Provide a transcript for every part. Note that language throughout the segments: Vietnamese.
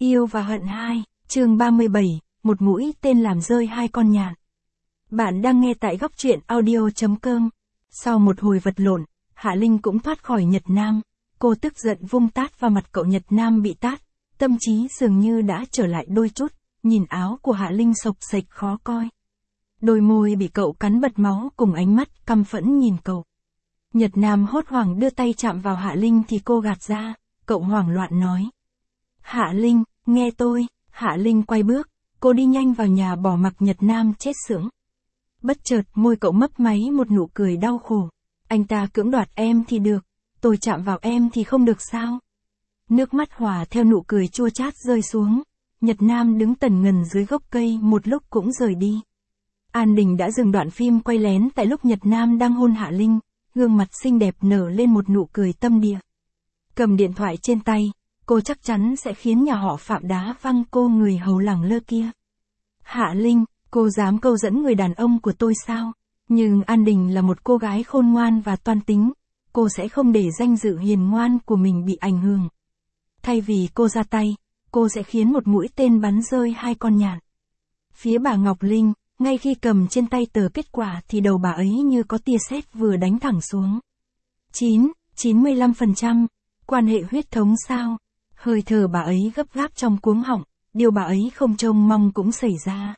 Yêu và hận 2, chương 37, một mũi tên làm rơi hai con nhạn. Bạn đang nghe tại góc truyện audio.com. Sau một hồi vật lộn, Hạ Linh cũng thoát khỏi Nhật Nam. Cô tức giận vung tát vào mặt cậu Nhật Nam bị tát. Tâm trí dường như đã trở lại đôi chút, nhìn áo của Hạ Linh xộc xệch khó coi. Đôi môi bị cậu cắn bật máu cùng ánh mắt căm phẫn nhìn cậu. Nhật Nam hốt hoảng đưa tay chạm vào Hạ Linh thì cô gạt ra, cậu hoảng loạn nói. Hạ Linh, nghe tôi. Hạ Linh quay bước, cô đi nhanh vào nhà bỏ mặc Nhật Nam chết sững. Bất chợt môi cậu mấp máy một nụ cười đau khổ. Anh ta cưỡng đoạt em thì được, tôi chạm vào em thì không được sao? Nước mắt hòa theo nụ cười chua chát rơi xuống. Nhật Nam đứng tần ngần dưới gốc cây một lúc cũng rời đi. An Đình đã dừng đoạn phim quay lén tại lúc Nhật Nam đang hôn Hạ Linh, gương mặt xinh đẹp nở lên một nụ cười tâm địa. Cầm điện thoại trên tay, cô chắc chắn sẽ khiến nhà họ Phạm đá văng cô người hầu lẳng lơ kia. Hạ Linh, cô dám câu dẫn người đàn ông của tôi sao? Nhưng An Đình là một cô gái khôn ngoan và toan tính, cô sẽ không để danh dự hiền ngoan của mình bị ảnh hưởng. Thay vì cô ra tay, cô sẽ khiến một mũi tên bắn rơi hai con nhạn. Phía bà Ngọc Linh, ngay khi cầm trên tay tờ kết quả thì đầu bà ấy như có tia sét vừa đánh thẳng xuống. 95%, quan hệ huyết thống sao? Hơi thở bà ấy gấp gáp trong cuống họng, điều bà ấy không trông mong cũng xảy ra.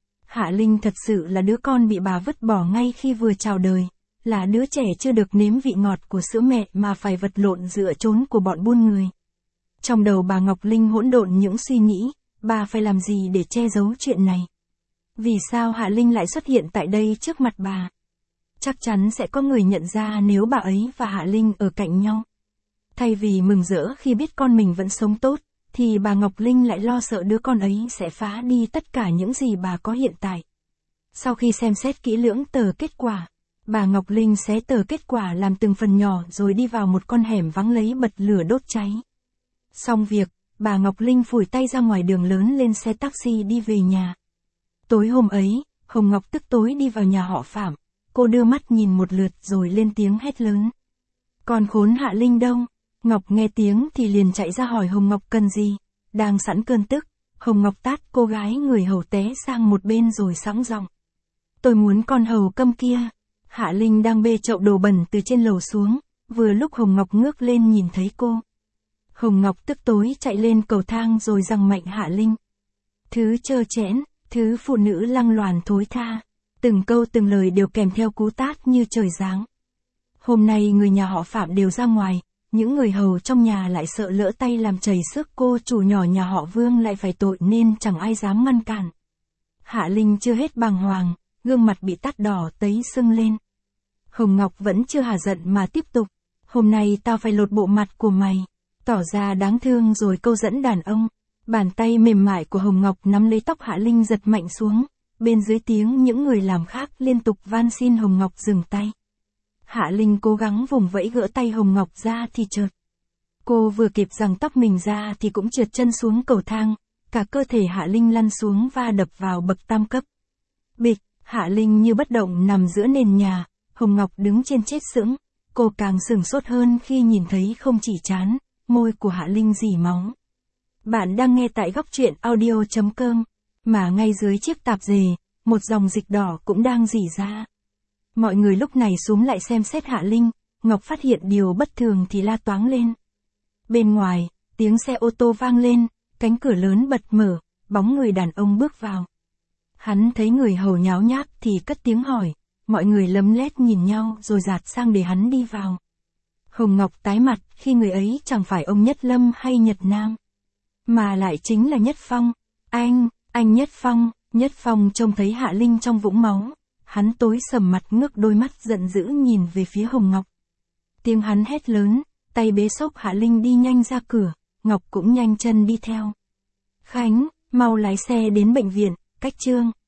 Hạ Linh thật sự là đứa con bị bà vứt bỏ ngay khi vừa chào đời, là đứa trẻ chưa được nếm vị ngọt của sữa mẹ mà phải vật lộn dựa trốn của bọn buôn người. Trong đầu bà Ngọc Linh hỗn độn những suy nghĩ, bà phải làm gì để che giấu chuyện này? Vì sao Hạ Linh lại xuất hiện tại đây trước mặt bà? Chắc chắn sẽ có người nhận ra nếu bà ấy và Hạ Linh ở cạnh nhau. Thay vì mừng rỡ khi biết con mình vẫn sống tốt, thì bà Ngọc Linh lại lo sợ đứa con ấy sẽ phá đi tất cả những gì bà có hiện tại. Sau khi xem xét kỹ lưỡng tờ kết quả, bà Ngọc Linh xé tờ kết quả làm từng phần nhỏ rồi đi vào một con hẻm vắng lấy bật lửa đốt cháy. Xong việc, bà Ngọc Linh phủi tay ra ngoài đường lớn lên xe taxi đi về nhà. Tối hôm ấy, Hồng Ngọc tức tối đi vào nhà họ Phạm, cô đưa mắt nhìn một lượt rồi lên tiếng hét lớn. Con khốn Hạ Linh đâu? Ngọc nghe tiếng thì liền chạy ra hỏi Hồng Ngọc cần gì. Đang sẵn cơn tức, Hồng Ngọc tát cô gái người hầu té sang một bên rồi sẵn giọng. Tôi muốn con hầu câm kia. Hạ Linh đang bê chậu đồ bẩn từ trên lầu xuống, vừa lúc Hồng Ngọc ngước lên nhìn thấy cô. Hồng Ngọc tức tối chạy lên cầu thang rồi giằng mạnh Hạ Linh. Thứ trơ trẽn, thứ phụ nữ lăng loàn thối tha. Từng câu từng lời đều kèm theo cú tát như trời giáng. Hôm nay người nhà họ Phạm đều ra ngoài. Những người hầu trong nhà lại sợ lỡ tay làm chảy xước cô chủ nhỏ nhà họ Vương lại phải tội nên chẳng ai dám ngăn cản. Hạ Linh chưa hết bàng hoàng, gương mặt bị tát đỏ tấy sưng lên. Hồng Ngọc vẫn chưa hả giận mà tiếp tục. Hôm nay tao phải lột bộ mặt của mày. Tỏ ra đáng thương rồi câu dẫn đàn ông. Bàn tay mềm mại của Hồng Ngọc nắm lấy tóc Hạ Linh giật mạnh xuống. Bên dưới tiếng những người làm khác liên tục van xin Hồng Ngọc dừng tay. Hạ Linh cố gắng vùng vẫy gỡ tay Hồng Ngọc ra thì chợt. Cô vừa kịp giằng tóc mình ra thì cũng trượt chân xuống cầu thang, cả cơ thể Hạ Linh lăn xuống và đập vào bậc tam cấp. Bịch, Hạ Linh như bất động nằm giữa nền nhà, Hồng Ngọc đứng trên chết sững, cô càng sửng sốt hơn khi nhìn thấy không chỉ trán, môi của Hạ Linh rỉ máu. Bạn đang nghe tại góc truyện audio.com, mà ngay dưới chiếc tạp dề, một dòng dịch đỏ cũng đang rỉ ra. Mọi người lúc này xuống lại xem xét Hạ Linh, Ngọc phát hiện điều bất thường thì la toáng lên. Bên ngoài, tiếng xe ô tô vang lên, cánh cửa lớn bật mở, bóng người đàn ông bước vào. Hắn thấy người hầu nháo nhác thì cất tiếng hỏi, mọi người lấm lét nhìn nhau rồi dạt sang để hắn đi vào. Hồng Ngọc tái mặt khi người ấy chẳng phải ông Nhất Lâm hay Nhật Nam, mà lại chính là Nhất Phong. Anh Nhất Phong. Nhất Phong trông thấy Hạ Linh trong vũng máu. Hắn tối sầm mặt ngước đôi mắt giận dữ nhìn về phía Hồng Ngọc. Tiếng hắn hét lớn, tay bế xốc Hạ Linh đi nhanh ra cửa, Ngọc cũng nhanh chân đi theo. Khánh, mau lái xe đến bệnh viện, cách Trương.